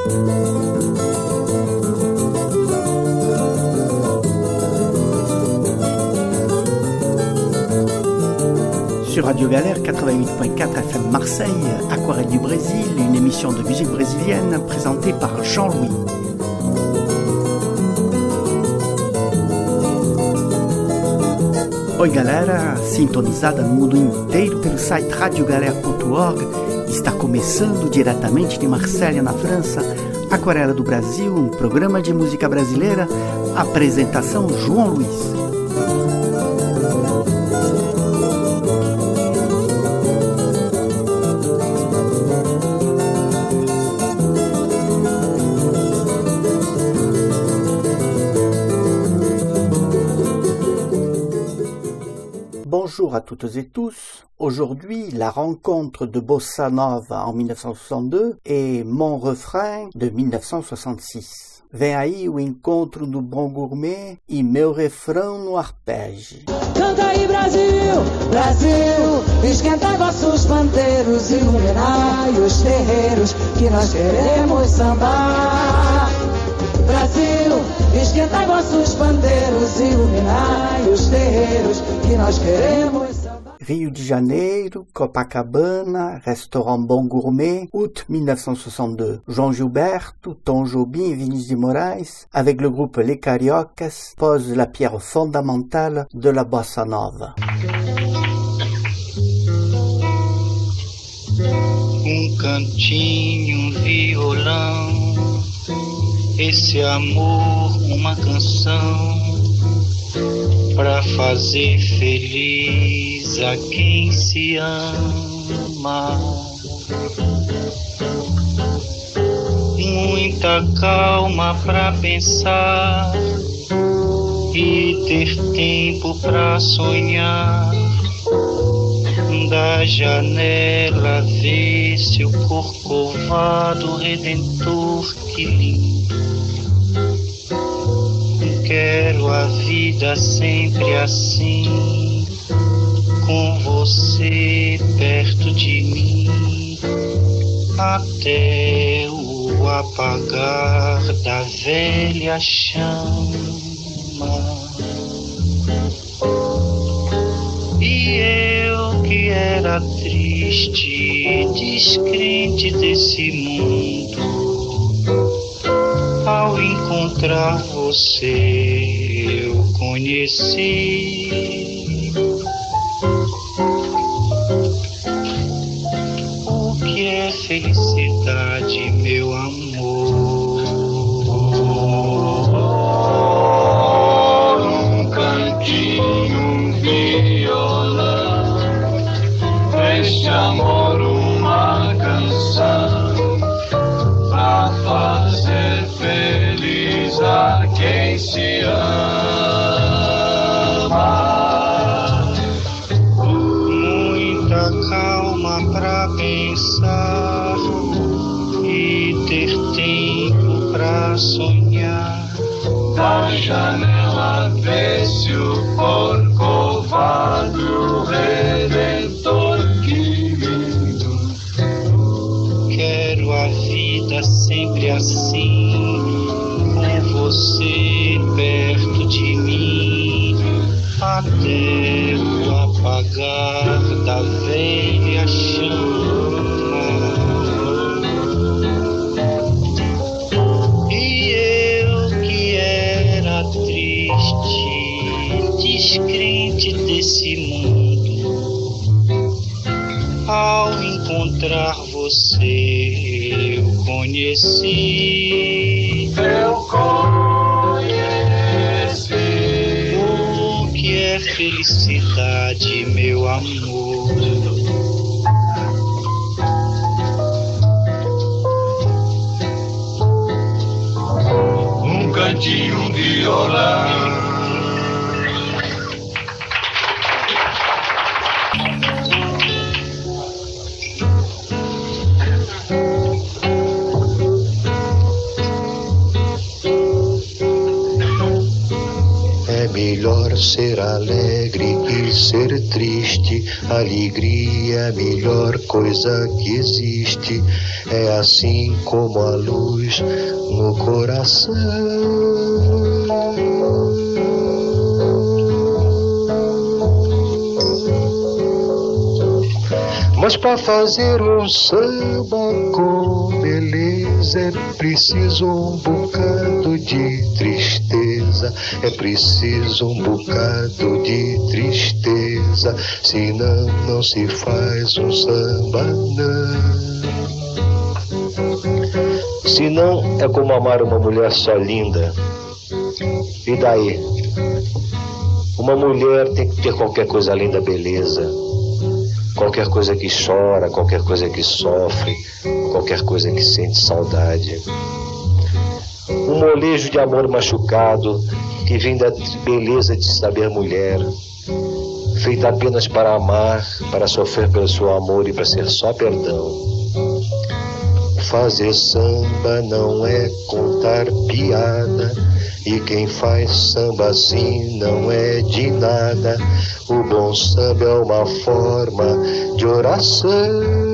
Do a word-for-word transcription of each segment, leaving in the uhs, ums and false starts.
Sur Radio Galère quatre-vingt-huit point quatre F M Marseille, Aquarelle du Brésil, une émission de musique brésilienne présentée par Jean-Louis. Oi galera, sintonizada no mundo inteiro pelo site radio galera ponto org, está começando diretamente de Marselha, na França, Aquarela do Brasil, um programa de música brasileira, apresentação João Luiz. Bonjour à toutes et tous. Aujourd'hui, la rencontre de Bossa Nova en mille neuf cent soixante-deux et Mon Refrain de mille neuf cent soixante-six. Vem aí o encontro do bom gourmet e meu refrão no arpege. Canta aí Brasil, Brasil, esquentai vossos pandeiros, iluminai os terreiros que nós queremos sambar. Brasil, esquentai vossos pandeiros, iluminai os terreiros que nós queremos sambar. Rio de Janeiro, Copacabana, Restaurant Bon Gourmet, août mille neuf cent soixante-deux. João Gilberto, Tom Jobim et Vinícius de Moraes, avec le groupe Les Cariocas, posent la pierre fondamentale de la bossa nova. Um cantinho, um violão, esse amor, uma canção, pra fazer feliz a quem se ama. Muita calma pra pensar e ter tempo pra sonhar. Da janela ver seu corcovado redentor, que lindo. Quero a vida sempre assim, com você perto de mim, até o apagar da velha chama. E eu que era triste, descrente desse mundo, ao encontrar você eu conheci o que é felicidade, meu amor. Um cantinho, um violão, este amor uma canção, pra fazer feliz a quem se ama. Muita calma pra pensar e ter tempo pra sonhar. Da janela vê-se o corcovado redentor, que lindo. Quero a vida sempre assim, com você perto de mim, até o apagar da velha chama. E eu que era triste, descrente desse mundo, ao encontrar você eu conheci, eu conheci o que é felicidade, meu amor. Um cantinho, um violão, melhor ser alegre que ser triste. Alegria é a melhor coisa que existe. É assim como a luz no coração. Mas para fazer um samba com beleza é preciso um bocado de tristeza. É preciso um bocado de tristeza. Senão não se faz um samba, não. Senão é como amar uma mulher só linda. E daí? Uma mulher tem que ter qualquer coisa além da beleza. Qualquer coisa que chora, qualquer coisa que sofre, qualquer coisa que sente saudade. Um molejo de amor machucado que vem da beleza de saber mulher, feita apenas para amar, para sofrer pelo seu amor e para ser só perdão. Fazer samba não é contar piada, e quem faz samba assim não é de nada. O bom samba é uma forma de oração.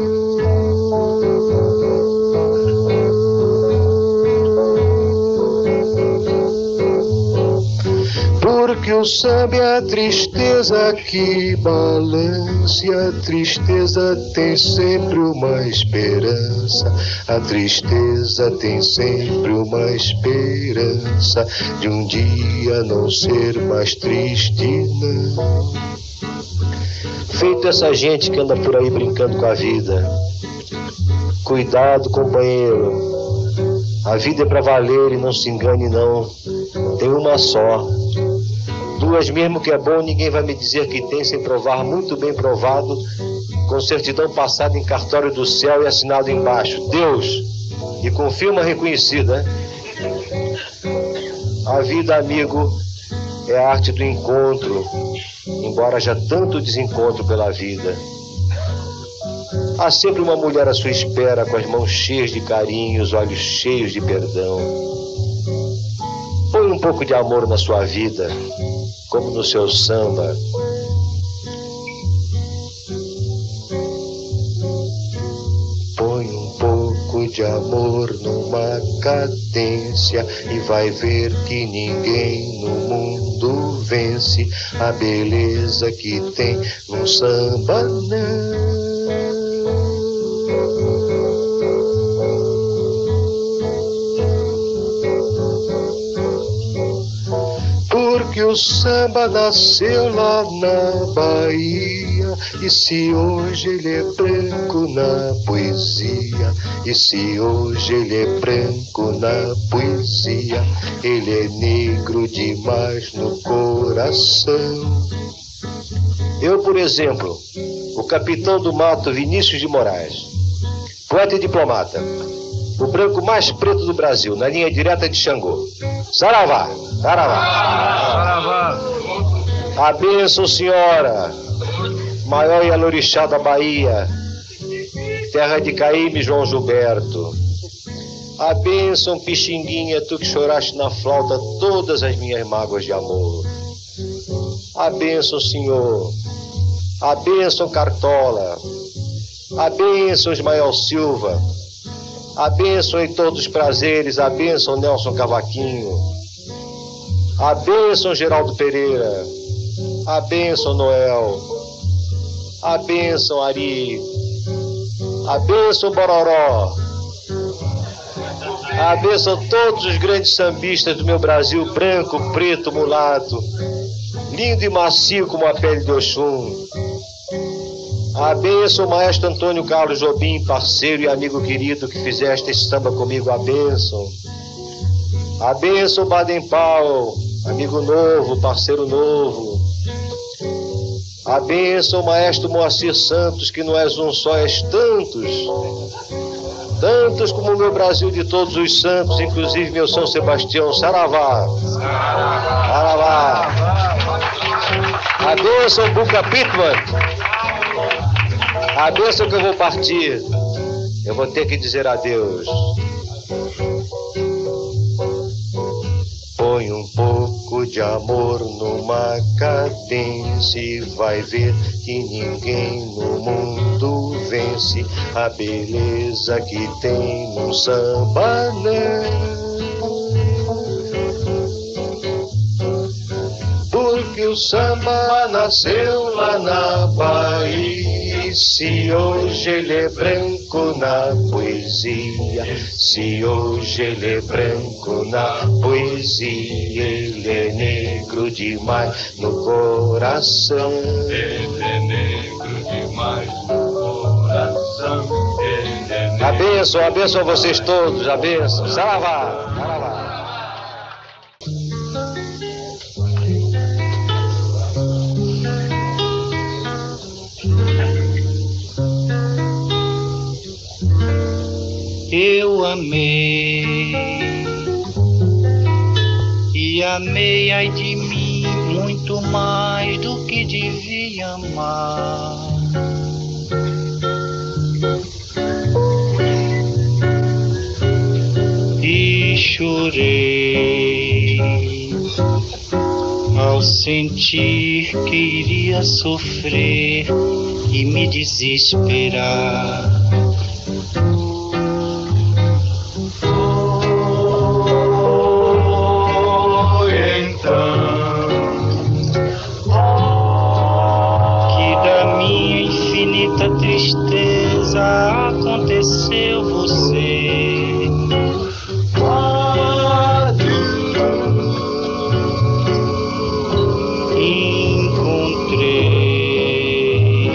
Porque o samba é a tristeza que balança, e a tristeza tem sempre uma esperança. A tristeza tem sempre uma esperança de um dia não ser mais triste, não. Feito essa gente que anda por aí brincando com a vida. Cuidado, companheiro. A vida é pra valer e não se engane, não. Tem uma só. Duas mesmo que é bom, ninguém vai me dizer que tem sem provar, muito bem provado, com certidão passada em cartório do céu e assinado embaixo, Deus, e com firma reconhecida. A vida, amigo, é a arte do encontro, embora haja tanto desencontro pela vida. Há sempre uma mulher à sua espera, com as mãos cheias de carinho, os olhos cheios de perdão. Põe um pouco de amor na sua vida, como no seu samba. Põe um pouco de amor numa cadência e vai ver que ninguém no mundo vence a beleza que tem num samba, não. Que o samba nasceu lá na Bahia, e se hoje ele é branco na poesia, e se hoje ele é branco na poesia, ele é negro demais no coração. Eu, por exemplo, o capitão do mato Vinícius de Moraes, poeta e diplomata, o branco mais preto do Brasil, na linha direta de Xangô. Saravá! Saravá! A bênção, senhora, maior Yalorixá da Bahia, terra de Caíme, João Gilberto. A bênção, Pixinguinha, tu que choraste na flauta todas as minhas mágoas de amor. A bênção, senhor. A bênção, Cartola. A bênção, Ismael Silva. A bênção em todos os prazeres, a bênção Nelson Cavaquinho, a bênção Geraldo Pereira, a bênção Noel, a bênção Ari, a bênção Bororó, a bênção todos os grandes sambistas do meu Brasil, branco, preto, mulato, lindo e macio como a pele de Oxum. A bênção, maestro Antônio Carlos Jobim, parceiro e amigo querido que fizeste esse samba comigo, a bênção. A bênção, Baden Powell, amigo novo, parceiro novo. A bênção, maestro Moacir Santos, que não és um só, és tantos. Tantos como o meu Brasil de todos os santos, inclusive meu São Sebastião. Saravá! Saravá! A bênção, Buca Pittman. A bênção que eu vou partir, eu vou ter que dizer adeus. Põe um pouco de amor numa cadência e vai ver que ninguém no mundo vence a beleza que tem num samba, né? Porque o samba nasceu lá na Bahia, se hoje ele é branco na poesia, se hoje ele é branco na poesia, ele é negro demais no coração. Ele é negro demais no coração. Ele é negro. Abençoe, abençoe vocês todos, abençoe. Saravá, saravá. Eu amei, e amei ai de mim muito mais do que devia amar. E chorei ao sentir que iria sofrer e me desesperar. Tristeza aconteceu você. Encontrei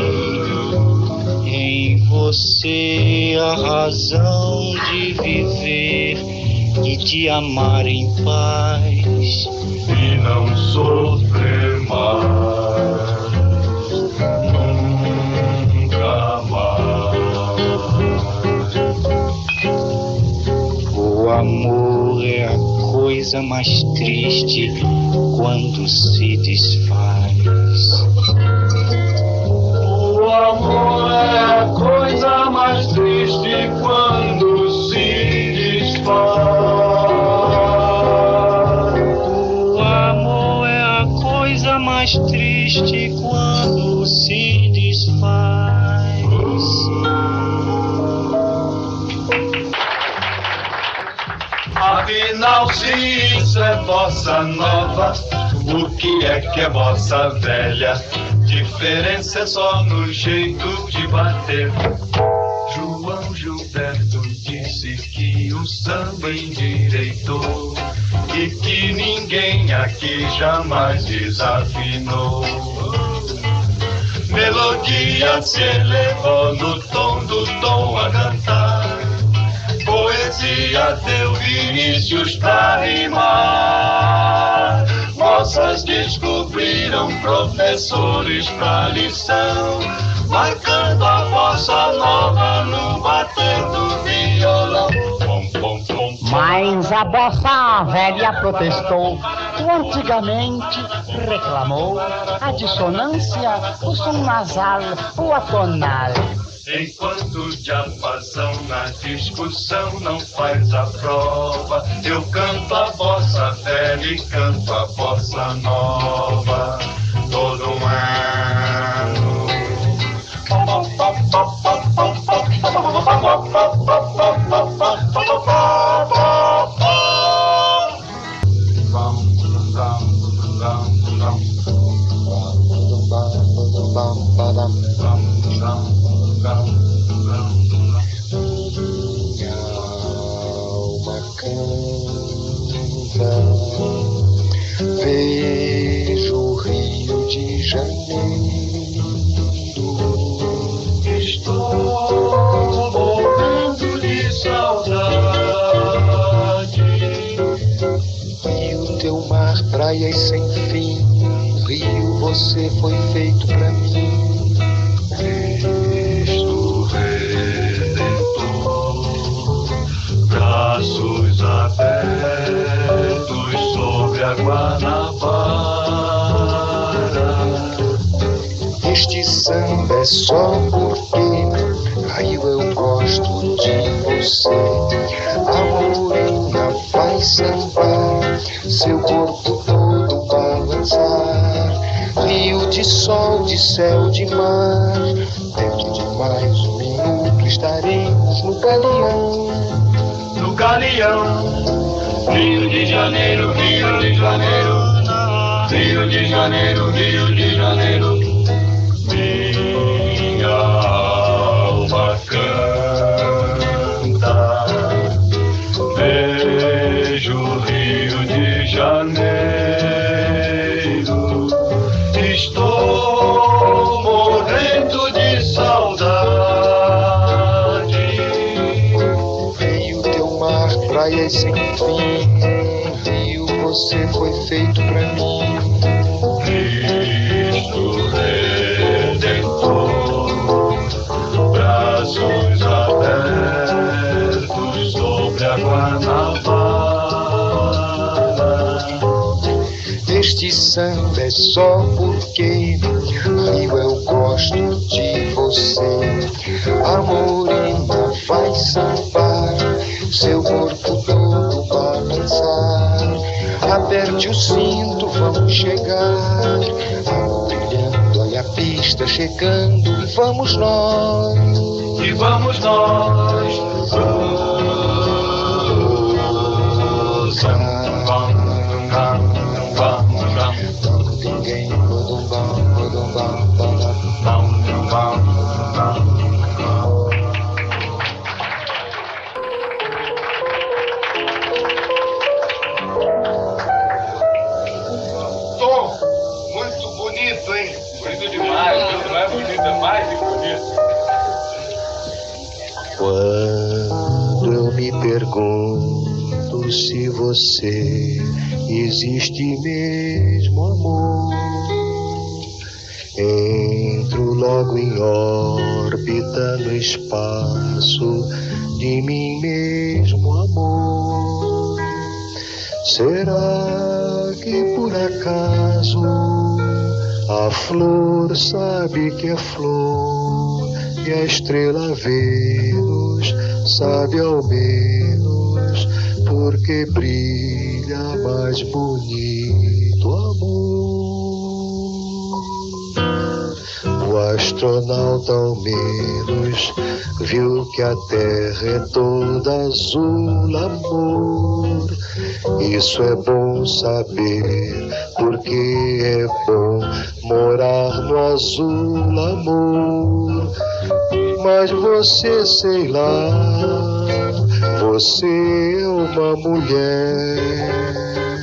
em você a razão de viver e de amar em paz e não sofrer mais. O amor é a coisa mais triste quando se desfaz. O amor é a coisa mais triste quando se desfaz. O amor é a coisa mais triste quando se desfaz. Afinal, se isso é bossa nova, o que é que é bossa velha? Diferença é só no jeito de bater. João Gilberto disse que o samba endireitou e que ninguém aqui jamais desafinou. Melodia se elevou no tom do tom a cantar. Poesia deu Vinícius pra rimar. Moças descobriram professores pra lição, marcando a bossa nova no bater do violão. Pom, pom, pom, pom. Mas a bossa velha protestou. O antigamente reclamou a dissonância, o som nasal, o atonal. Enquanto o diapasão na discussão não faz a prova, eu canto a bossa velha e canto a bossa nova todo um ano. Minha alma canta, vejo o Rio de Janeiro. Estou morrendo de saudade. E o teu mar, praias sem fim, Rio, você foi feito pra mim. Cristo Redentor, braços abertos sobre a Guanabara. Este samba é só porque, Rio, eu gosto de você. A morena vai sambar, seu corpo todo vai de sol, de céu, de mar. Dentro de mais um minuto estaremos no galeão. No galeão. Rio de Janeiro, Rio de Janeiro, Rio de Janeiro, Rio de Janeiro. Minha alma canta. Vejo o Rio de Janeiro. Estou morrendo de saudade. Veio teu mar, praias sem fim. Rio, você foi feito pra mim. Cristo Redentor, braços abertos sobre a Guanabara. Este samba é só porque, Rio, eu gosto de você. A morena vai sambar, seu corpo todo balançar. Aperte o cinto, vamos chegar. A brilhando, olha a pista chegando. E vamos nós, E vamos nós, ninguém bodumbam, bodumbam, bodumbam. Tom, muito bonito, hein? Bonito demais, não é bonito, é mais que bonito. Quando eu me pergunto se você existe mesmo, amor, entro logo em órbita no espaço de mim mesmo, amor. Será que por acaso a flor sabe que é flor e a estrela Vênus sabe ao menos porque brilha mais bonito, amor? O astronauta ao menos viu que a Terra é toda azul, amor. Isso é bom saber, porque é bom morar no azul, amor. Mas você, sei lá, você é uma mulher.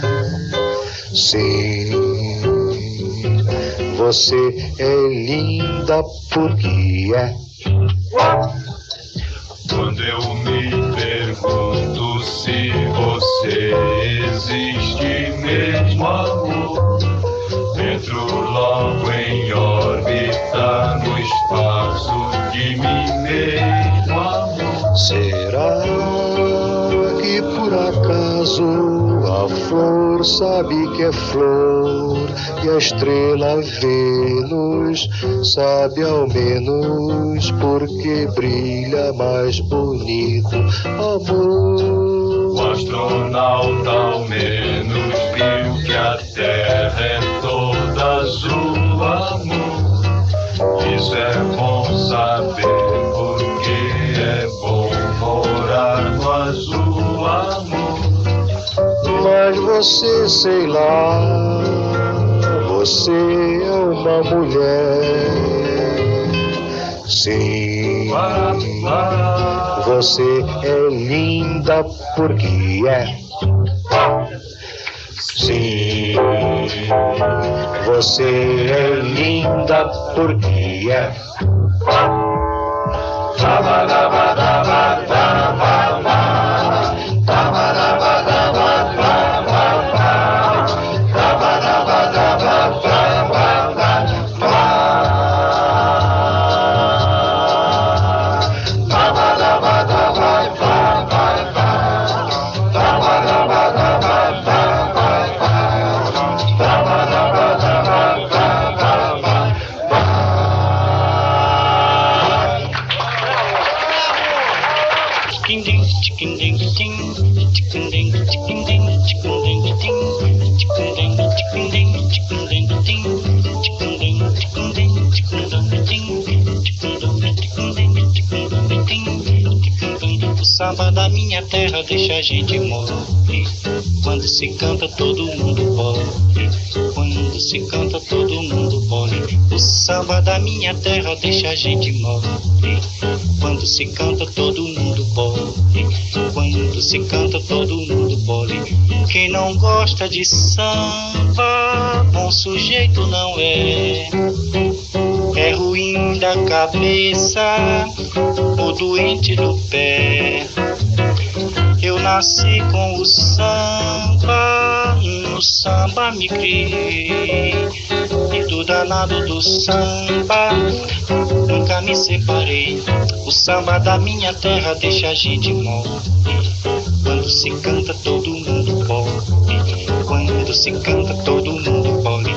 Sim, você é linda porque é. Quando eu me pergunto se você existe mesmo, amor, entro logo em órbita no espaço de mim mesmo, amor. Será que por acaso a flor sabe que é flor e a estrela Vênus sabe ao menos porque brilha mais bonito, amor? O astronauta ao menos viu que a Terra é toda azul, amor. Isso é bom saber, porque é bom morar no azul, amor. Mas você, sei lá, você é uma mulher. Sim, você é linda porque é. Sim, você é linda porque é. deixa a gente morrer. Quando se canta todo mundo morre. Quando se canta todo mundo morre. O samba da minha terra deixa a gente morrer. Quando se canta todo mundo morre. Quando se canta todo mundo morre. Quem não gosta de samba, bom sujeito não é. É ruim da cabeça, o doente do pé. Eu nasci com o samba, no samba me criei. E do danado do samba, nunca me separei. O samba da minha terra deixa a gente morrer. Quando se canta todo mundo morre. Quando se canta todo mundo morre.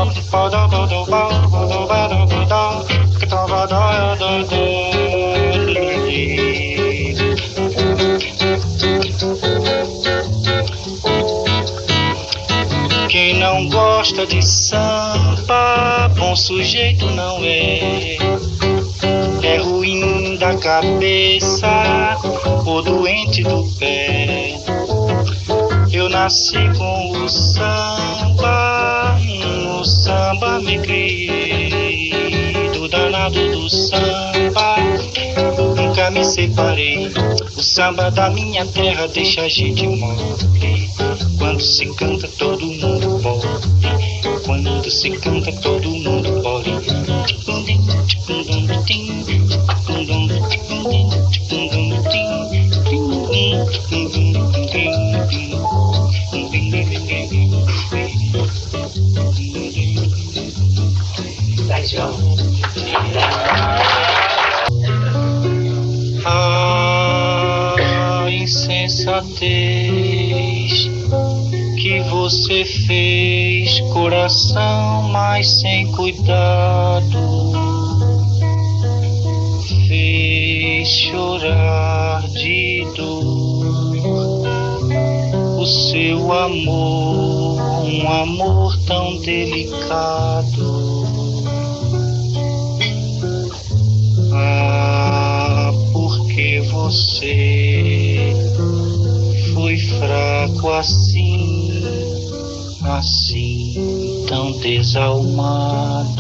Quem não gosta de samba, bom sujeito não é. É ruim da cabeça, o doente do pé. Eu nasci com o samba, no samba me criei. Do danado do samba, nunca me separei. O samba da minha terra deixa a gente morrer. Quando se canta todo mundo morre. Quando se canta todo mundo morre. A insensatez que você fez, coração, mas sem cuidado, fez chorar de dor o seu amor, um amor tão delicado. Ah, porque você foi fraco assim, assim, tão desalmado.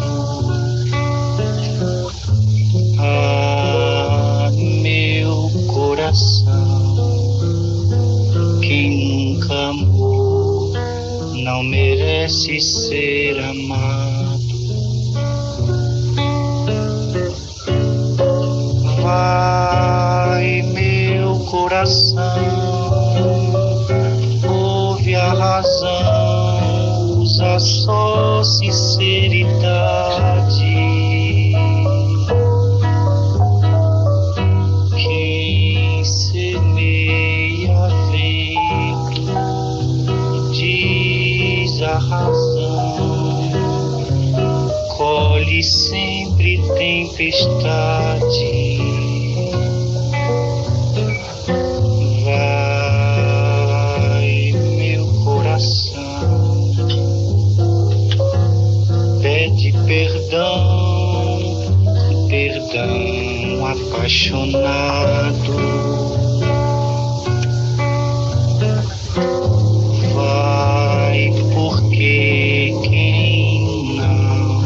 Ah, meu coração, quem nunca amou não merece ser amado. Vai, meu coração, ouve a razão, usa só sinceridade. Quem semeia vento diz a razão, colhe sempre tempestade. Vai, meu coração, pede perdão, perdão apaixonado. Vai, porque quem não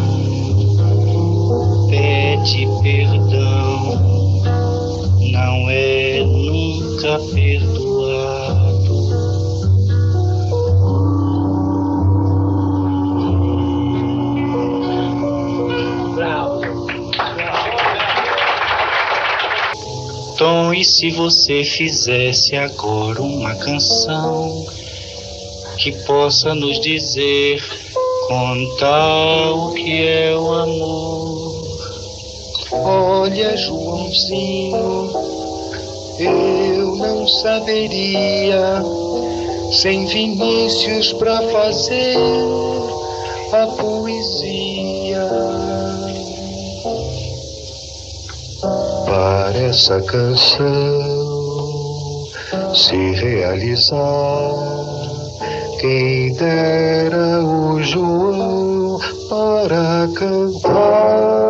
pede perdão não é nunca perdoado. Bravo. Tom, e se você fizesse agora uma canção que possa nos dizer, contar o que é o amor? Olha, Joãozinho, eu não saberia, sem Vinícius pra fazer a poesia. Para essa canção se realizar, quem dera o João para cantar.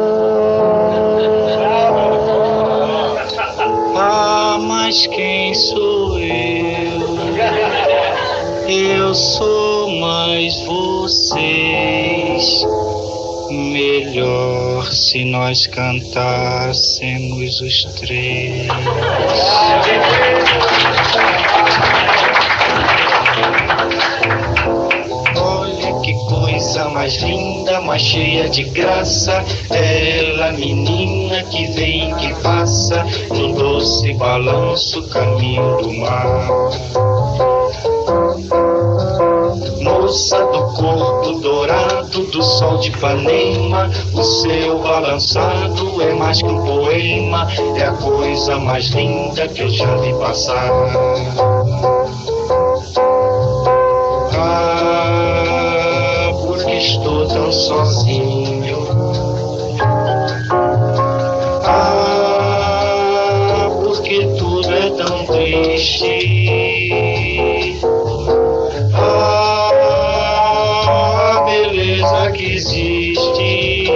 Ah, mas quem eu sou, mas vocês. Melhor se nós cantássemos os três. Olha que coisa mais linda, mais cheia de graça. Ela, menina que vem e que passa no doce balanço, caminho do mar. Moça do corpo dourado do sol de Ipanema, o seu balançado é mais que um poema, é a coisa mais linda que eu já vi passar. Ah, porque estou tão sozinho. Ah, porque tudo é tão triste. Que existe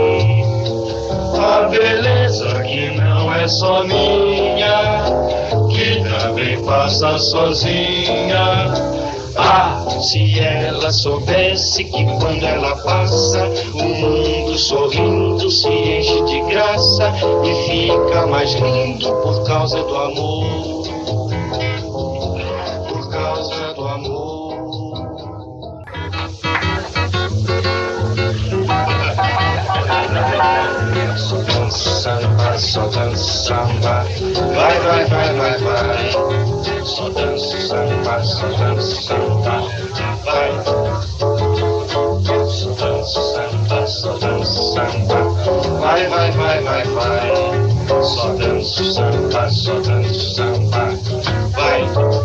a beleza que não é só minha, que também passa sozinha. Ah, se ela soubesse que quando ela passa o mundo sorrindo se enche de graça e fica mais lindo por causa do amor, por causa do amor. Samba, só dança samba, vai, vai, vai, vai, vai. Só dança samba, só dança samba, vai. Só dança samba, só dança samba, vai, vai, vai, vai, vai. Só dança samba, só dança samba, vai.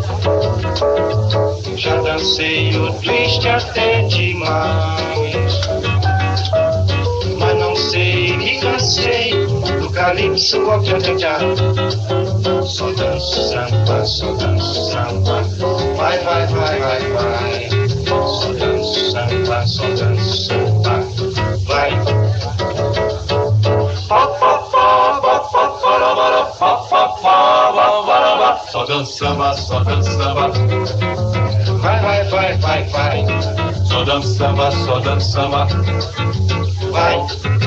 Já dancei o twist até demais, mas não sei, me cansei do calypso ao tchá-tchá-tchá. Só danço samba, só danço samba, vai, vai, vai, vai, vai. Só danço samba, só danço samba, vai. Só danço samba, só danço samba, vai, vai, vai, vai, vai. Só danço samba, só danço samba, vai.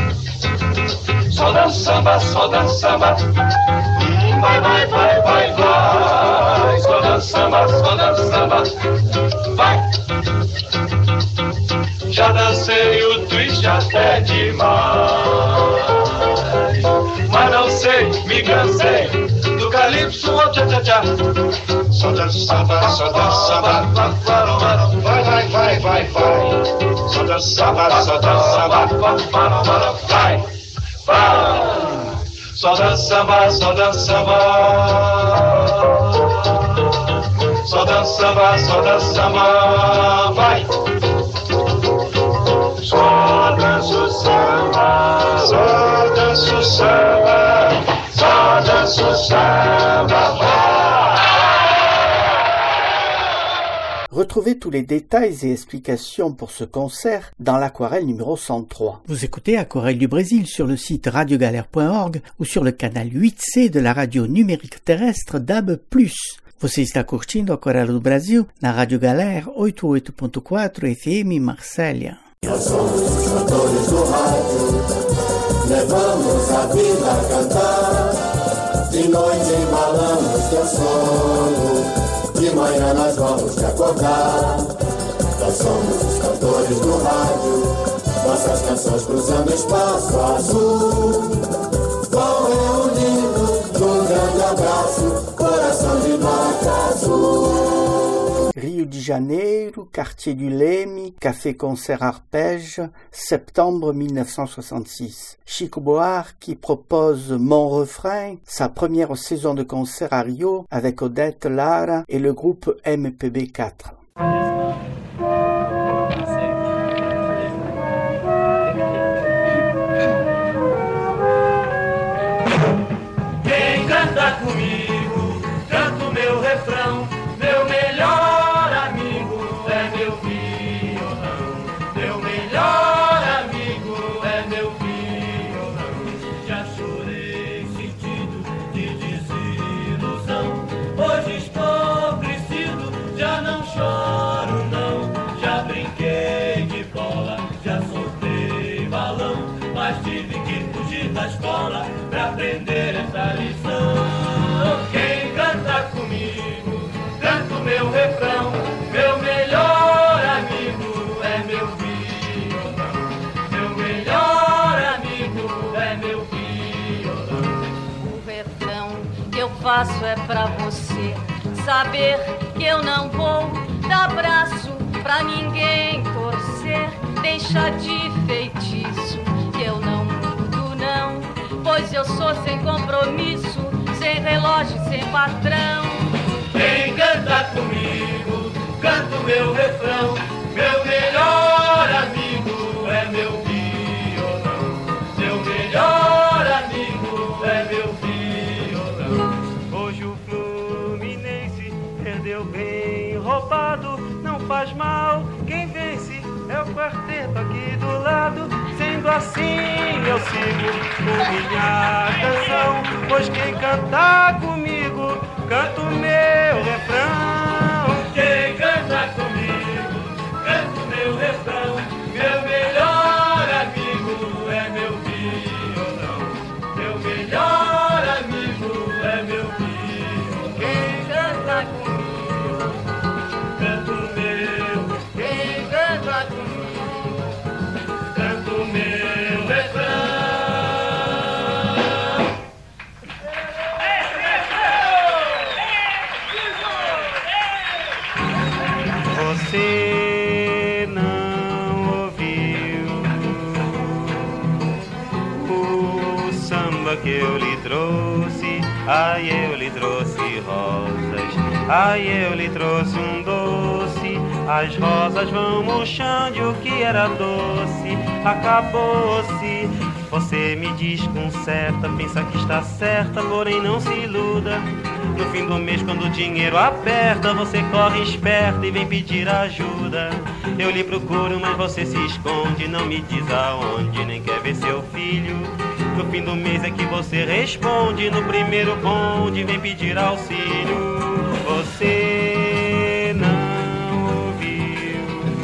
Só dança samba, só dança samba, hum, vai, vai, vai, vai, vai. Só dança samba, só dança samba, vai. Já dancei o twist até demais, mas não sei, me cansei do calypso ao tchá-tchá-tchá. Só dança samba, só dança samba, vai, vai, vai, vai, vai. Só dança samba, só dança samba, vai. Só dança samba, só dança samba, só dança samba, só dança samba, vai. Só danço samba, só danço samba, só danço samba, vai. Retrouvez tous les détails et explications pour ce concert dans l'Aquarelle numéro cent trois. Vous écoutez Aquarelle du Brésil sur le site radio galère point org ou sur le canal huit C de la radio numérique terrestre D A B plus. Você está curtindo Aquarelle do Brasil na Rádio Galère oitenta e oito ponto quatro F M Marsella. Nós somos os cantores do rádio, levamos a vida a cantar. De noite embalamos teu sono, de manhã nós vamos te acordar. Nós somos os cantores do rádio, nossas canções cruzando espaço azul. Vão reunindo num grande abraço, coração de norte azul. Rio de Janeiro, Quartier du Leme, Café Concert Arpège, septembre mille neuf cent soixante-six. Chico Buarque qui propose Mon Refrain, sa première saison de concert à Rio avec Odette Lara et le groupe M P B quatre. Quem canta comigo, canto meu refrão, meu melhor amigo é meu violão, meu melhor amigo é meu violão. Já chorei sentido de desilusão, hoje estou crescido, já não choro. faço é pra você saber que eu não vou dar braço pra ninguém torcer. Deixa de feitiço, que eu não mudo não, pois eu sou sem compromisso, sem relógio, sem patrão. Quem canta comigo, canto meu refrão, meu melhor amigo é meu violão, meu melhor amigo é meu violão. Hoje o Fluminense perdeu bem roubado, não faz mal, quem vence é o quarteto aqui do lado. Sendo assim eu sigo com minha canção, pois quem cantar comigo canto meu refrão. Quem canta comigo, canto meu refrão, meu melhor amigo é meu violão, meu melhor amigo é meu violão. Quem canta comigo, canto meu, quem canta comigo, canto meu refrão. Você não ouviu o samba que eu lhe trouxe? Ai, eu lhe trouxe rosas, ai, eu lhe trouxe um doce. As rosas vão murchando e o que era doce acabou-se. Você me desconcerta, pensa que está certa, porém não se iluda. No fim do mês, quando o dinheiro aperta, você corre esperta e vem pedir ajuda. Eu lhe procuro, mas você se esconde, não me diz aonde, nem quer ver seu filho. No fim do mês é que você responde, no primeiro bonde vem pedir auxílio. Você não ouviu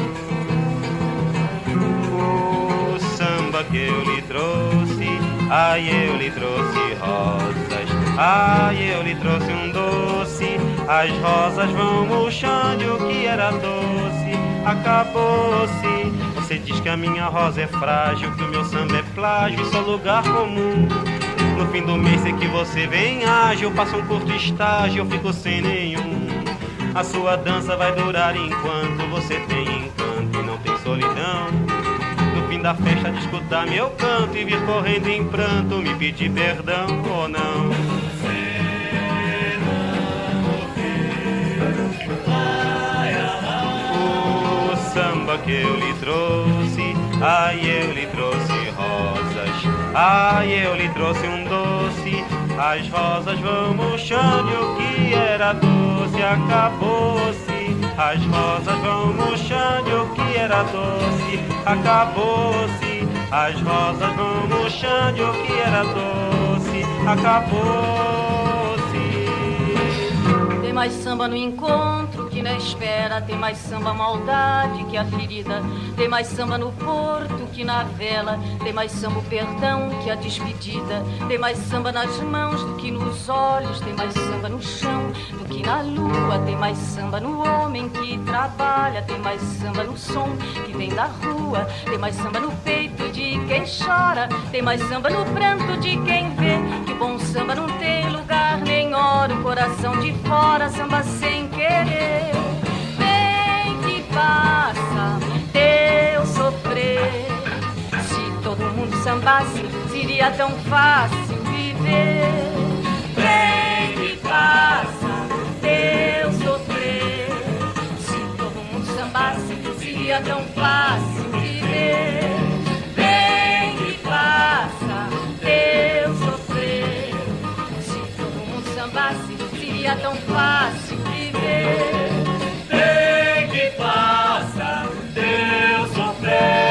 o samba que eu lhe trouxe? Ai, eu lhe trouxe rosas, ai, eu lhe trouxe um doce. As rosas vão murchando e o que era doce acabou-se. Você diz que a minha rosa é frágil, que o meu samba é plágio e só lugar comum. No fim do mês é que você vem ágil, passa um curto estágio, eu fico sem nenhum. A sua dança vai durar enquanto você tem encanto e não tem solidão. No fim da festa de escutar meu canto e vir correndo em pranto me pedir perdão ou não. O samba que eu lhe trouxe, ai, eu lhe trouxe rosas, ai, eu lhe trouxe um doce. As rosas vão murchando e o que era doce acabou-se. As rosas vão murchando e o que era doce acabou-se. As rosas vão murchando e o que era doce acabou-se. Tem mais samba no encontro que na espera, tem mais samba maldade que a ferida, tem mais samba no porto que na vela, tem mais samba o perdão que a despedida, tem mais samba nas mãos do que nos olhos, tem mais samba no chão do que na lua, tem mais samba no homem que trabalha, tem mais samba no som que vem da rua, tem mais samba no peito de quem chora, tem mais samba no pranto de quem vê que bom samba não tem lugar nem hora, o coração de fora, samba sem querer. Vem que passa teu sofrer, se todo mundo sambasse seria tão fácil viver. Vem que passa teu sofrer, se todo mundo sambasse seria tão fácil viver. Vem que passa teu sofrer, se todo mundo sambasse seria tão fácil viver. Vem que passa teu sofrer.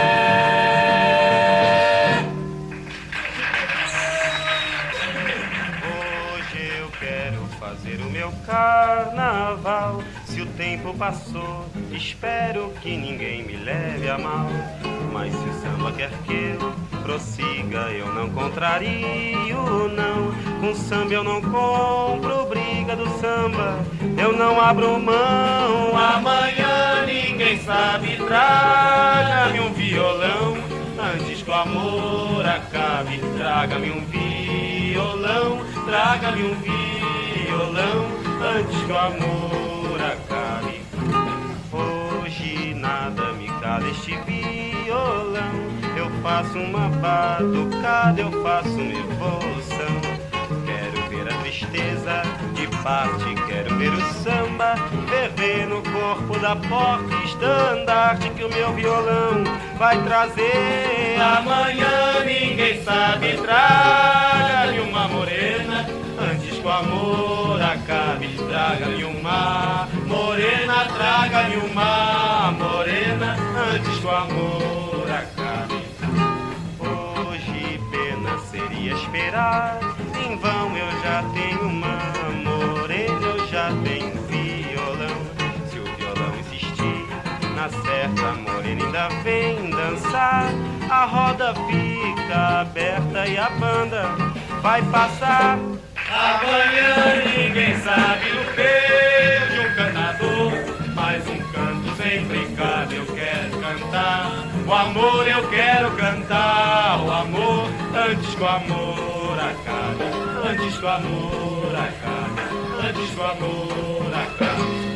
Hoje eu quero fazer o meu carnaval. Se o tempo passou, espero que ninguém me leve a mal. Mas se o samba quer que eu prossiga, eu não contrario, não. Com samba eu não compro briga do samba, eu não abro mão. Amanhã ninguém sabe, traga-me um violão. Antes que o amor acabe, traga-me um violão, traga-me um violão. violão antes que o amor acabe. Hoje nada me cala este violão. Eu faço uma batucada, eu faço uma evolução. Quero ver a tristeza de parte, quero ver o samba ferver no corpo da porta, estandarte que o meu violão vai trazer. Amanhã ninguém sabe, traga-me uma morena antes que o amor acabe. Traga-me uma morena, traga-me uma morena antes que o amor acabe. Hoje pena seria esperar, em vão eu já tenho uma morena, eu já tenho violão. Se o violão insistir, na certa a morena ainda vem dançar. A roda fica aberta e a banda vai passar. Amanhã ninguém sabe no peito de um cantador, mas um canto sempre cabe. Eu quero cantar o amor, eu quero cantar o amor antes que o amor acabe, antes que o amor acabe, antes que o amor acabe.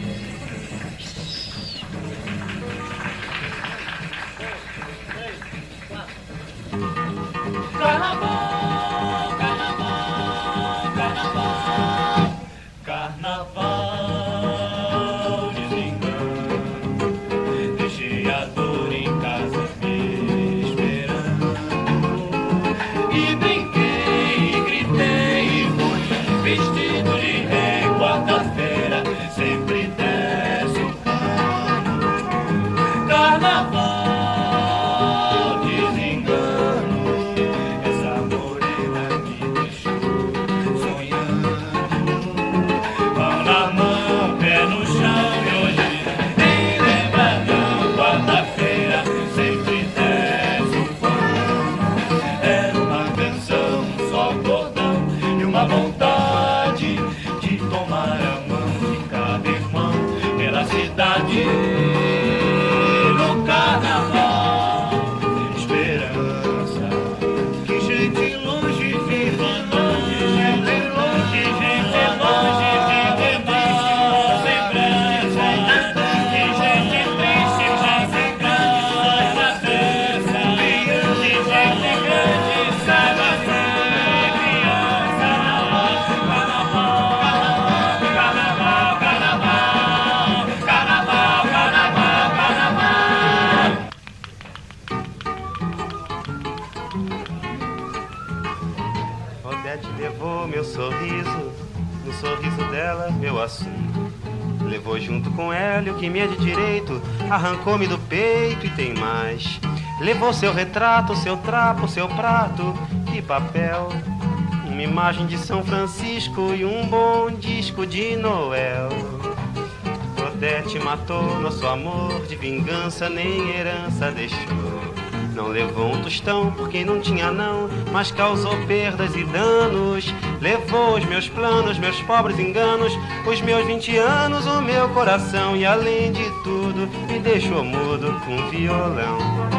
Carnaval, carnaval, carnaval, carnaval, desengano. Deixei a dor em casa me esperando. E brinquei, e gritei, e fui vestido de rei. Quarta-feira sempre desce o pano. Carnaval. No carnaval, esperança, que gente longe vive longe, gente longe, gente longe vive longe, sem pressa, que gente triste, gente grande, sai da festa, que gente grande, sai da festa, criança, carnaval, carnaval, carnaval, carnaval, carnaval, carnaval, carnaval. Odete levou meu sorriso, no sorriso dela meu assunto. Levou junto com ela o que me é de direito, arrancou-me do peito e tem mais. Levou seu retrato, seu trapo, seu prato e papel, uma imagem de São Francisco e um bom disco de Noel. Odete matou nosso amor, de vingança nem herança deixou. Não levou um tostão porque não tinha não, mas causou perdas e danos. Levou os meus planos, meus pobres enganos, os meus vinte anos, o meu coração. E além de tudo, me deixou mudo com violão.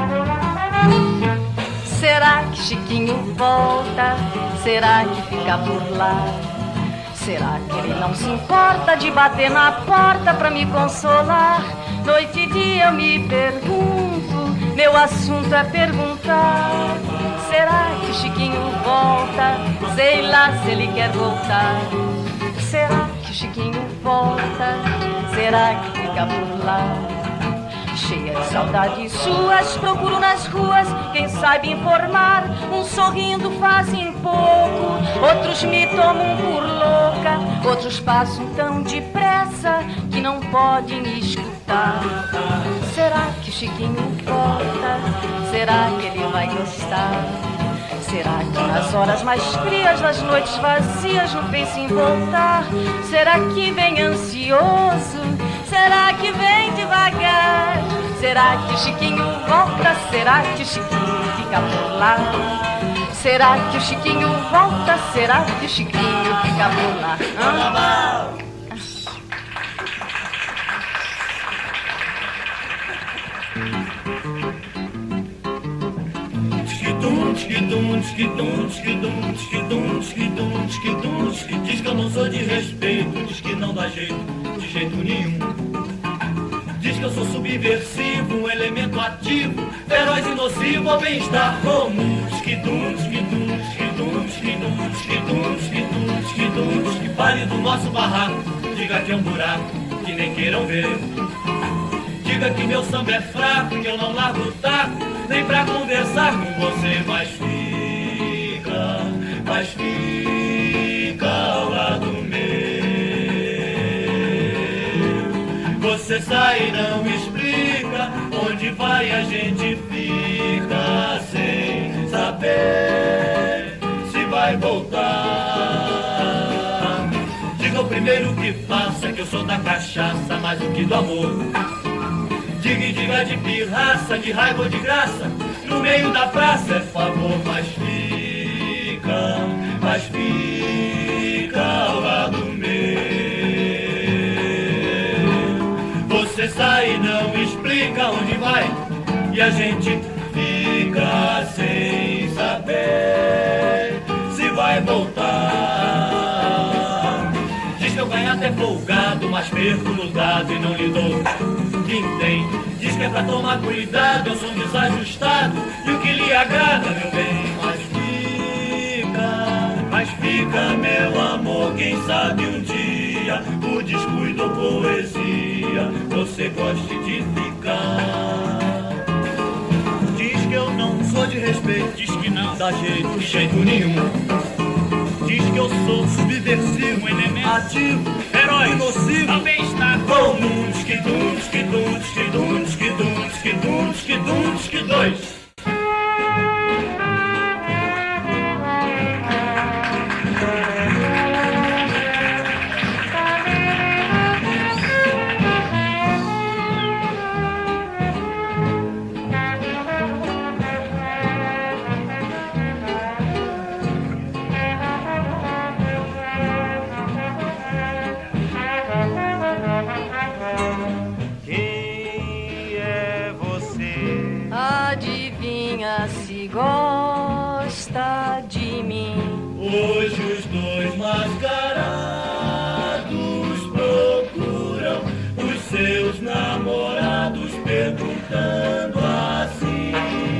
Será que Chiquinho volta? Será que fica por lá? Será que ele não se importa de bater na porta pra me consolar? Noite e dia eu me pergunto, meu assunto é perguntar. Será que Chiquinho volta? Sei lá se ele quer voltar. Será que Chiquinho volta? Será que fica por lá? Cheia de saudades suas, procuro nas ruas quem sabe informar. Uns sorrindo fazem pouco, outros me tomam por louca, outros passam tão depressa que não podem me escutar. Será que o Chiquinho volta? Será que ele vai gostar? Será que nas horas mais frias, nas noites vazias, não pensa em voltar? Será que vem ansioso? Será que vem devagar? Será que o Chiquinho volta? Será que o Chiquinho fica por lá? Será que o Chiquinho volta? Será que o Chiquinho fica por lá? Carnaval! Tum dum, disquidum, disquidum, disquidum, disquidum, disquidum, disquidum, disquidum. Diz que eu não sou de respeito, diz que não dá jeito, de jeito nenhum. Diz que eu sou subversivo, um elemento ativo, feroz e nocivo ao bem-estar comum. Disquidum, disquidum, disquidum, disquidum, disquidum, disquidum, disquidum, diz que fale do nosso barraco, diga que é um buraco, que nem queiram ver. Diga que meu samba é fraco, que eu não largo o taco, nem pra conversar com você, mas fica, mas fica ao lado meu. Você sai e não explica, onde vai a gente fica sem saber se vai voltar. Diga o primeiro que faça, que eu sou da cachaça mais do que do amor. Diga e diga de pirraça, de raiva ou de graça, no meio da praça é favor, mas fica, mas fica ao lado meu. Você sai e não explica onde vai, e a gente fica sem saber se vai voltar. Diz que eu ganho até folgado, mas perco no dado e não lhe dou vintém. Diz que é pra tomar cuidado, eu sou um desajustado, e o que lhe agrada, meu bem, mas fica, mas fica, meu amor, quem sabe um dia, por descuido ou poesia, você goste de ficar. Diz que eu não sou de respeito, diz que não dá jeito, de jeito nenhum. Diz que eu sou subversivo, um elemento ativo, herói, nocivo, ao bem-estar comum. Disquidum, disquidum, disquidum, disquidum, disquidum, disquidum, disquidum. Se gosta de mim. Hoje os dois mascarados procuram os seus namorados, perguntando assim: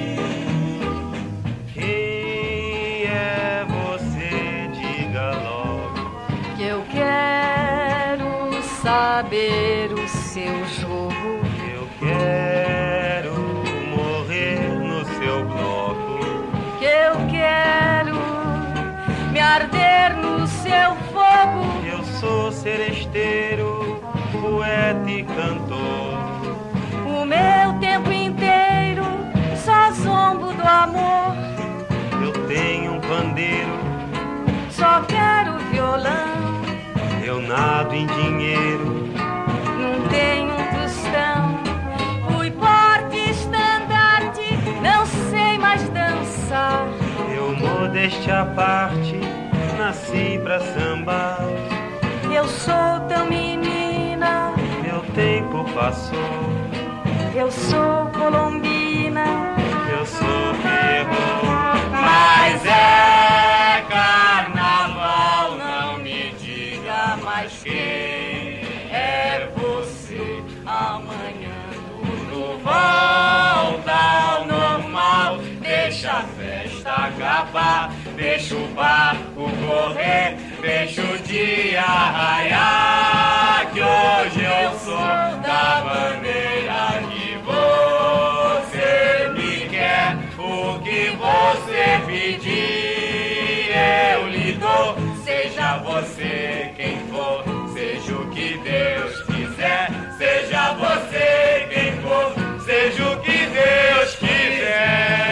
quem é você? Diga logo, que eu quero saber o seu jogo. Eu quero morrer no seu bloco. Que eu quero me arder no seu fogo. Eu sou seresteiro, poeta e cantor. O meu tempo inteiro só zombo do amor. Eu tenho um pandeiro, só quero violão. Eu nado em dinheiro, não tenho um tostão. Fui porte estandarte, não sei mais dançar. Eu modéstia à parte, nasci pra sambar. Eu sou tão menina, meu tempo passou. Eu sou colombina, eu sou ferro. mas é carnaval. Não me diga mais quem é você. Amanhã tudo volta ao normal. Deixa a festa acabar, deixa o barco correr, deixa o dia raiar, que hoje eu sou da bandeira que você me quer. O que você pedir eu lhe dou, seja você quem for, seja o que Deus quiser, seja você quem for, seja o que Deus quiser.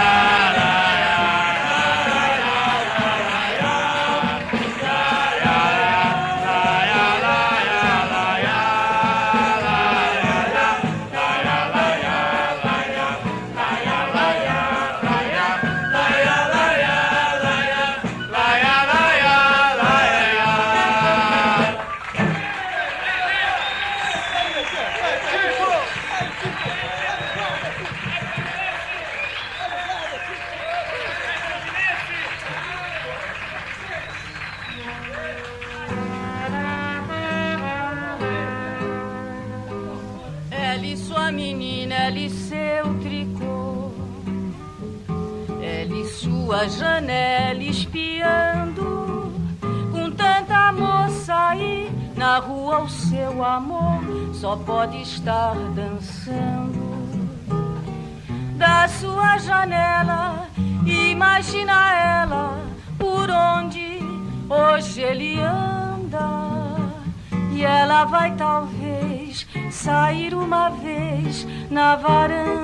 Yeah. sua menina, ela e seu tricô, ela e sua janela espiando, com tanta moça aí na rua o seu amor só pode estar dançando. Da sua janela imagina ela por onde hoje ele anda, e ela vai talvez sair uma vez na varanda.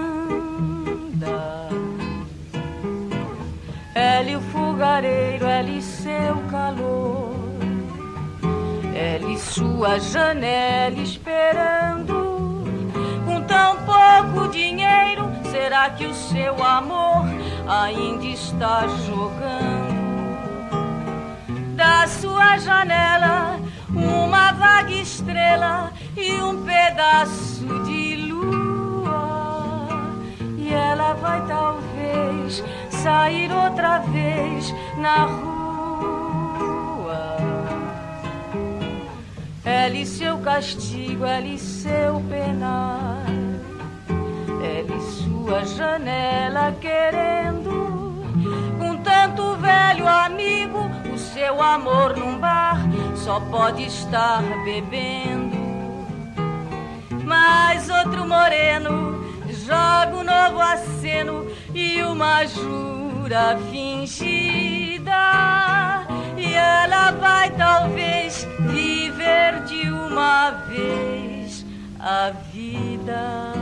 Ela e o fogareiro, ela e seu calor, ela e sua janela esperando, com tão pouco dinheiro, será que o seu amor ainda está jogando? Da sua janela uma vaga estrela e um pedaço de lua, e ela vai talvez sair outra vez na rua. Ela e seu castigo, ela e seu penar, ela e sua janela querendo, com tanto velho amigo, o seu amor num bar só pode estar bebendo. Mas outro moreno joga um novo aceno e uma jura fingida, e ela vai talvez viver de uma vez a vida,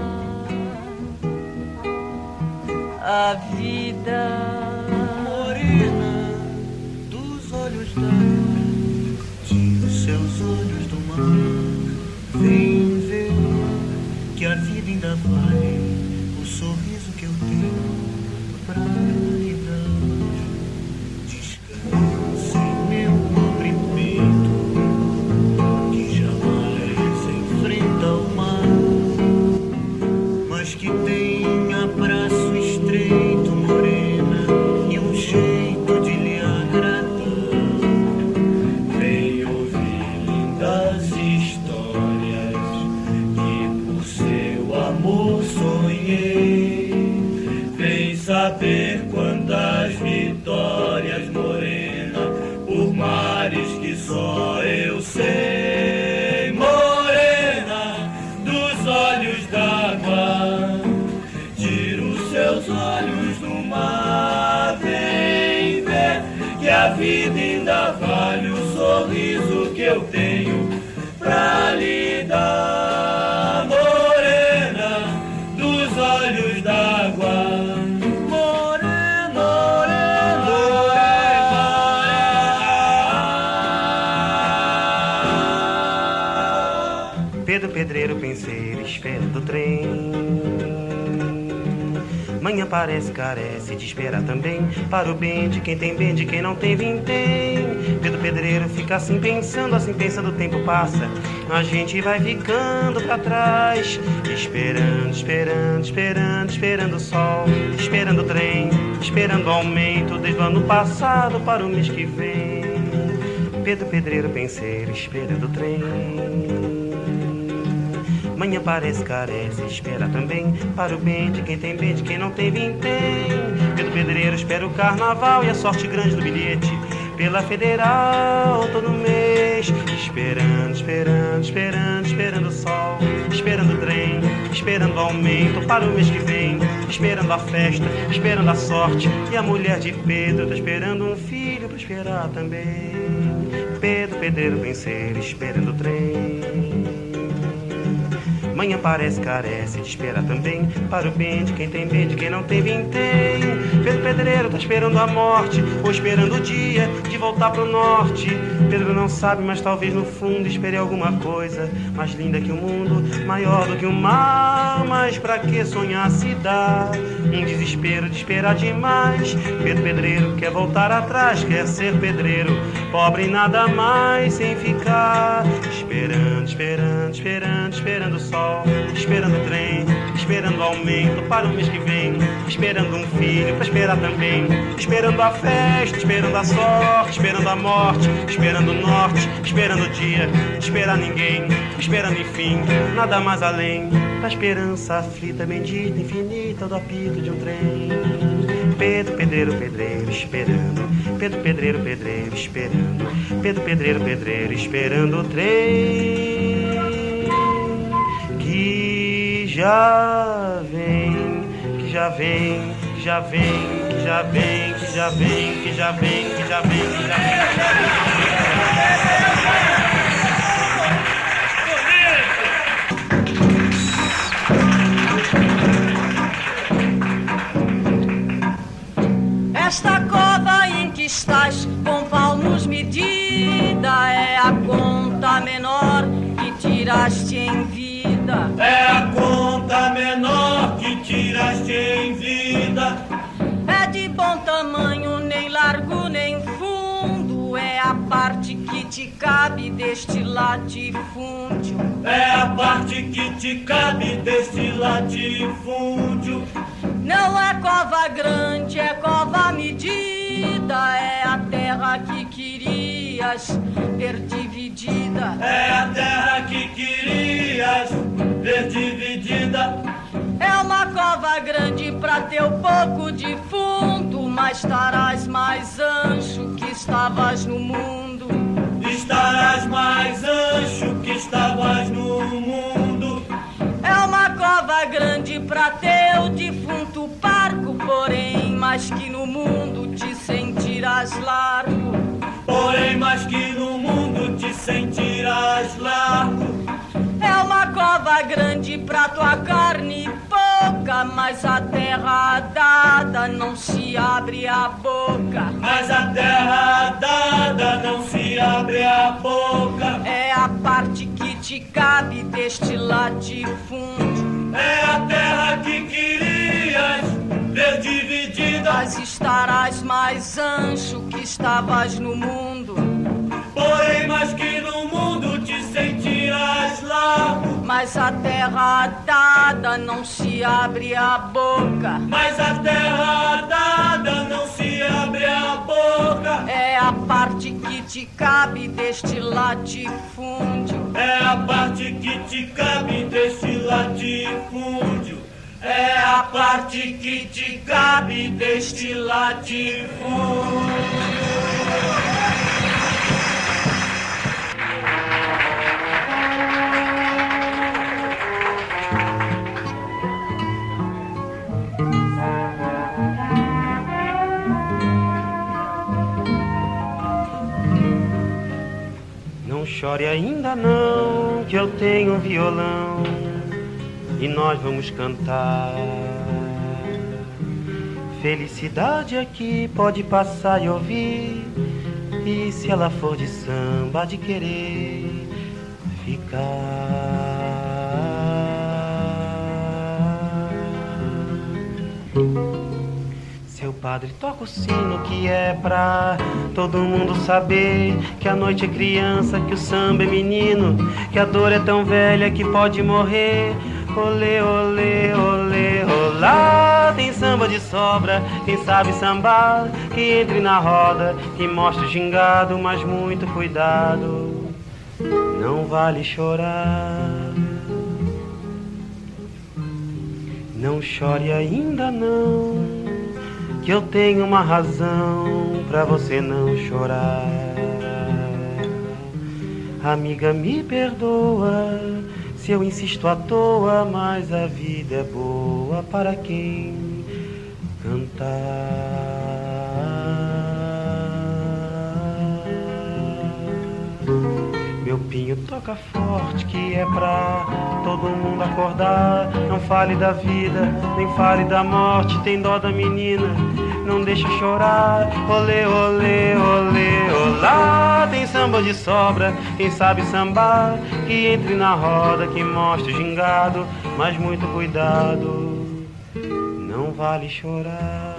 a vida. Morena dos olhos d'água, de seus olhos do mar, vem ver que a vida ainda vale o sorriso que eu tenho pra lhe dar. Descanse meu pobre peito, que jamais enfrenta o mar, mas que tenha braço estreito, morena, e um jeito de lhe agradar. Vem ouvir lindas histórias que por seu amor sonhei. Vem saber quantas vitórias, morena, por mares que só eu sei. Morena dos olhos d'água, tira os seus olhos do mar. Vem ver que a vida ainda vale o sorriso que eu tenho pra lhe dar. Morena dos olhos d'água, morena, morena, morena. Pedro Pedreiro, penseiro, espera do trem. Manhã parece, carece de esperar também, para o bem de quem tem bem, de quem não tem, vintém. Pedro Pedreiro fica assim pensando, assim pensando, o tempo passa, a gente vai ficando pra trás, esperando, esperando, esperando, esperando o sol, esperando o trem, esperando o aumento desde o ano passado para o mês que vem. Pedro Pedreiro, penseiro, esperando o trem. Manhã parece, carece, espera também, para o bem de quem tem bem, de quem não tem, vintém. Pedro Pedreiro espera o carnaval e a sorte grande do bilhete pela Federal todo mês. Esperando, esperando, esperando, esperando o sol, esperando o trem, esperando o aumento para o mês que vem, esperando a festa, esperando a sorte. E a mulher de Pedro tá esperando um filho pra esperar também. Pedro Pedreiro, penseiro, esperando o trem. Manhã parece, carece de esperar também, para o bem de quem tem bem, de quem não tem, vintém. Pedro Pedreiro tá esperando a morte, ou esperando o dia de voltar pro norte. Pedro não sabe, mas talvez no fundo espere alguma coisa mais linda que o mundo, maior do que o mar. Mas pra que sonhar se dá um desespero de esperar demais? Pedro Pedreiro quer voltar atrás, quer ser pedreiro, pobre e nada mais, sem ficar esperando, esperando, esperando, esperando o sol, esperando o trem, esperando esperando aumento para o mês que vem, esperando um filho pra esperar também, esperando a festa, esperando a sorte, esperando a morte, esperando o norte, esperando o dia, esperar ninguém, esperando enfim, nada mais além da esperança aflita, bendita, infinita do apito de um trem. Pedro, pedreiro, pedreiro, esperando, Pedro, pedreiro, pedreiro, esperando, Pedro, pedreiro, pedreiro, esperando o trem que já vem, que já vem, que já vem, que já vem, que já vem, que já vem, que já vem, que já vem. Esta cova em que estás, com palmos medida, é a conta menor que tiraste em vida. É a conta menor que tiraste em vida. É de bom tamanho, nem largo nem fundo, é a parte que te cabe deste latifúndio. É a parte que te cabe deste latifúndio. Não é cova grande, é cova medida, é a terra que querias ter dividida. É a terra que querias ver dividida. É uma cova grande pra teu pouco defunto, mas estarás mais ancho que estavas no mundo. Estarás mais ancho que estavas no mundo. É uma cova grande pra teu defunto parco, porém mais que no mundo te sentirás largo. Porém mais que no mundo te sentirás largo. É uma cova grande pra tua carne pouca, mas a terra dada não se abre a boca. Mas a terra dada não se abre a boca. É a parte que te cabe deste latifúndio. É a terra que querias ver dividida. Mas estarás mais ancho que estavas no mundo. Porém mais que no mundo te sentirás largo. Mas a terra dada não se abre a boca. Mas a terra dada não se abre a boca. É a parte que te cabe deste latifúndio. É a parte que te cabe deste latifúndio. É a parte que te cabe deste latifúndio. Não chore ainda não, que eu tenho um violão e nós vamos cantar. Felicidade aqui pode passar e ouvir, e se ela for de samba, de querer ficar. Seu padre toca o sino que é pra todo mundo saber que a noite é criança, que o samba é menino, que a dor é tão velha que pode morrer. Olê, olê, olê, olá. Tem samba de sobra, quem sabe sambar, que entre na roda, que mostre o gingado, mas muito cuidado, não vale chorar. Não chore ainda não, que eu tenho uma razão pra você não chorar. Amiga, me perdoa se eu insisto à toa, mas a vida é boa para quem cantar. Meu pinho toca forte que é pra todo mundo acordar. Não fale da vida, nem fale da morte, tem dó da menina, não deixa chorar. Olê, olê, olê, olá. Tem samba de sobra, quem sabe sambar, que entre na roda, que mostre o gingado, mas muito cuidado, não vale chorar.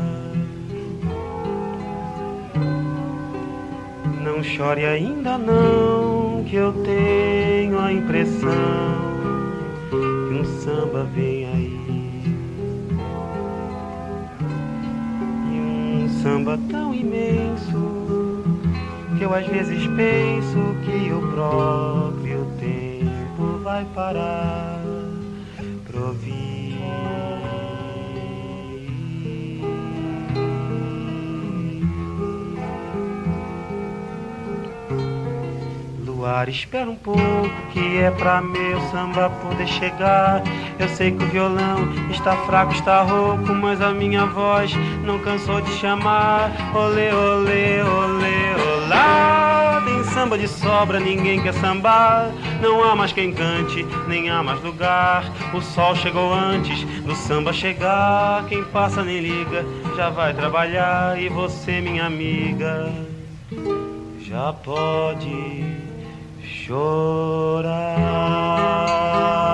Não chore ainda não, que eu tenho a impressão que um samba vem aí. samba tão imenso que eu às vezes penso que o próprio tempo vai parar pra ouvir. Luar, espera um pouco, que é pra meu samba poder chegar. Eu sei que o violão está fraco, está rouco, mas a minha voz não cansou de chamar. Olê, olê, olê, olá. Tem samba de sobra, ninguém quer sambar. Não há mais quem cante, nem há mais lugar. O sol chegou antes do samba chegar. Quem passa nem liga, já vai trabalhar. E você, minha amiga, já pode chorar.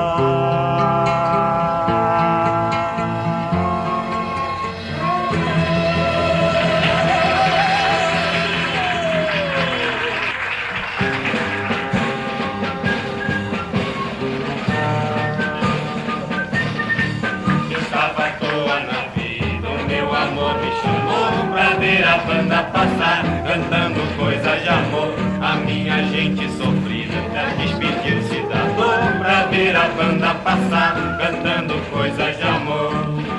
Eu estava à toa na vida, o meu amor me chamou pra ver a banda passar, cantando coisas de amor. A minha gente sofrida despediu-se da dor pra ver a banda passar, cantando coisas de amor.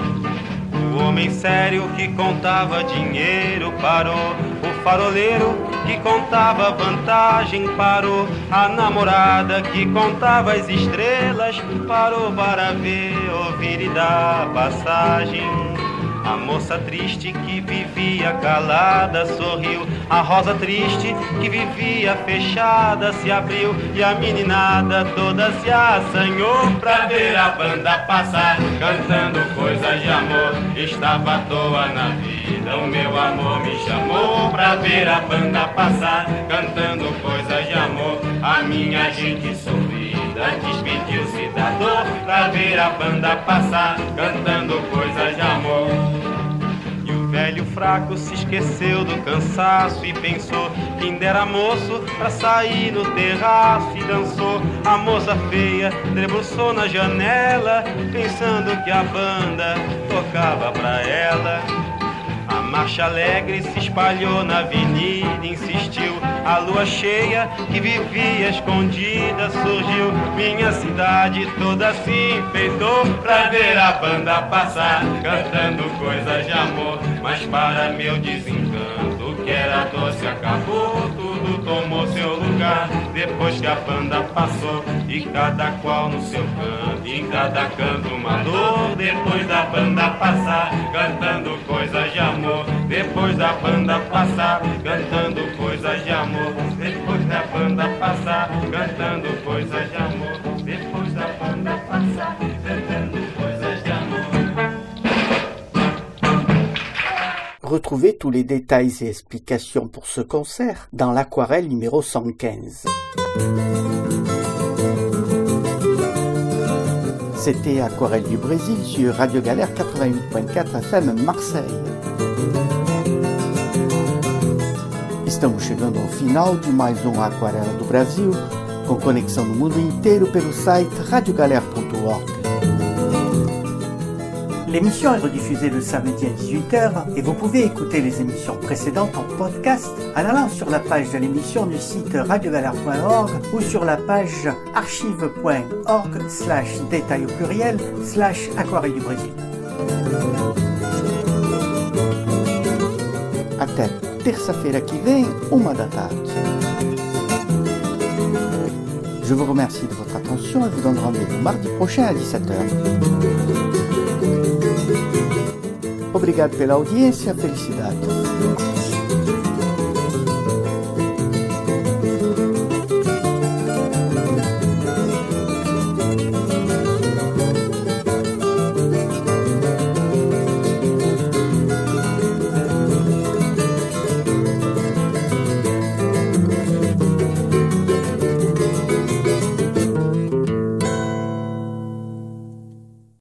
O homem sério que contava dinheiro parou. O faroleiro que contava vantagem parou. A namorada que contava as estrelas parou para ver, ouvir e dar passagem. A moça triste que vivia calada sorriu. A rosa triste que vivia fechada se abriu. E a meninada toda se assanhou pra ver a banda passar, cantando coisas de amor. Estava à toa na vida, o meu amor me chamou pra ver a banda passar, cantando coisas de amor. A minha gente sofrida despediu-se da dor pra ver a banda passar, cantando coisas de amor. E o velho fraco se esqueceu do cansaço e pensou quem dera moço pra sair no terraço e dançou. A moça feia debruçou na janela, pensando que a banda tocava pra ela. A marcha alegre se espalhou na avenida, insistiu. A lua cheia que vivia escondida surgiu. Minha cidade toda se enfeitou pra ver a banda passar, cantando coisas de amor. Mas para meu desencanto, o que era doce acabou, tudo tomou seu lugar. Depois que a banda passou, e cada qual no seu canto, em cada canto uma dor. Depois da banda passar, cantando coisas de amor. Depois da banda passar, cantando coisas de amor. Depois da banda passar, cantando coisas de amor. Depois da banda passar, cantando coisas de amor. Retrouvez tous les détails et explications pour ce concert dans l'Aquarelle numéro cent quinze. C'était Aquarelle du Brésil sur Radio Galère quatre-vingt-huit point quatre F M Marseille. Estamos chegando ao final de mais um Aquarela do Brasil, com conexão no mundo inteiro pelo site radio galère point org. L'émission est rediffusée le samedi à dix-huit heures et vous pouvez écouter les émissions précédentes en podcast en allant sur la page de l'émission du site radio galère point org ou sur la page archive point org slash détail au pluriel slash aquarelle du Brésil. Até terça-feira que vem, uma da tarde. Je vous remercie de votre attention et vous donne rendez-vous mardi prochain à dix-sept heures. Obrigado pela audiência, felicidades.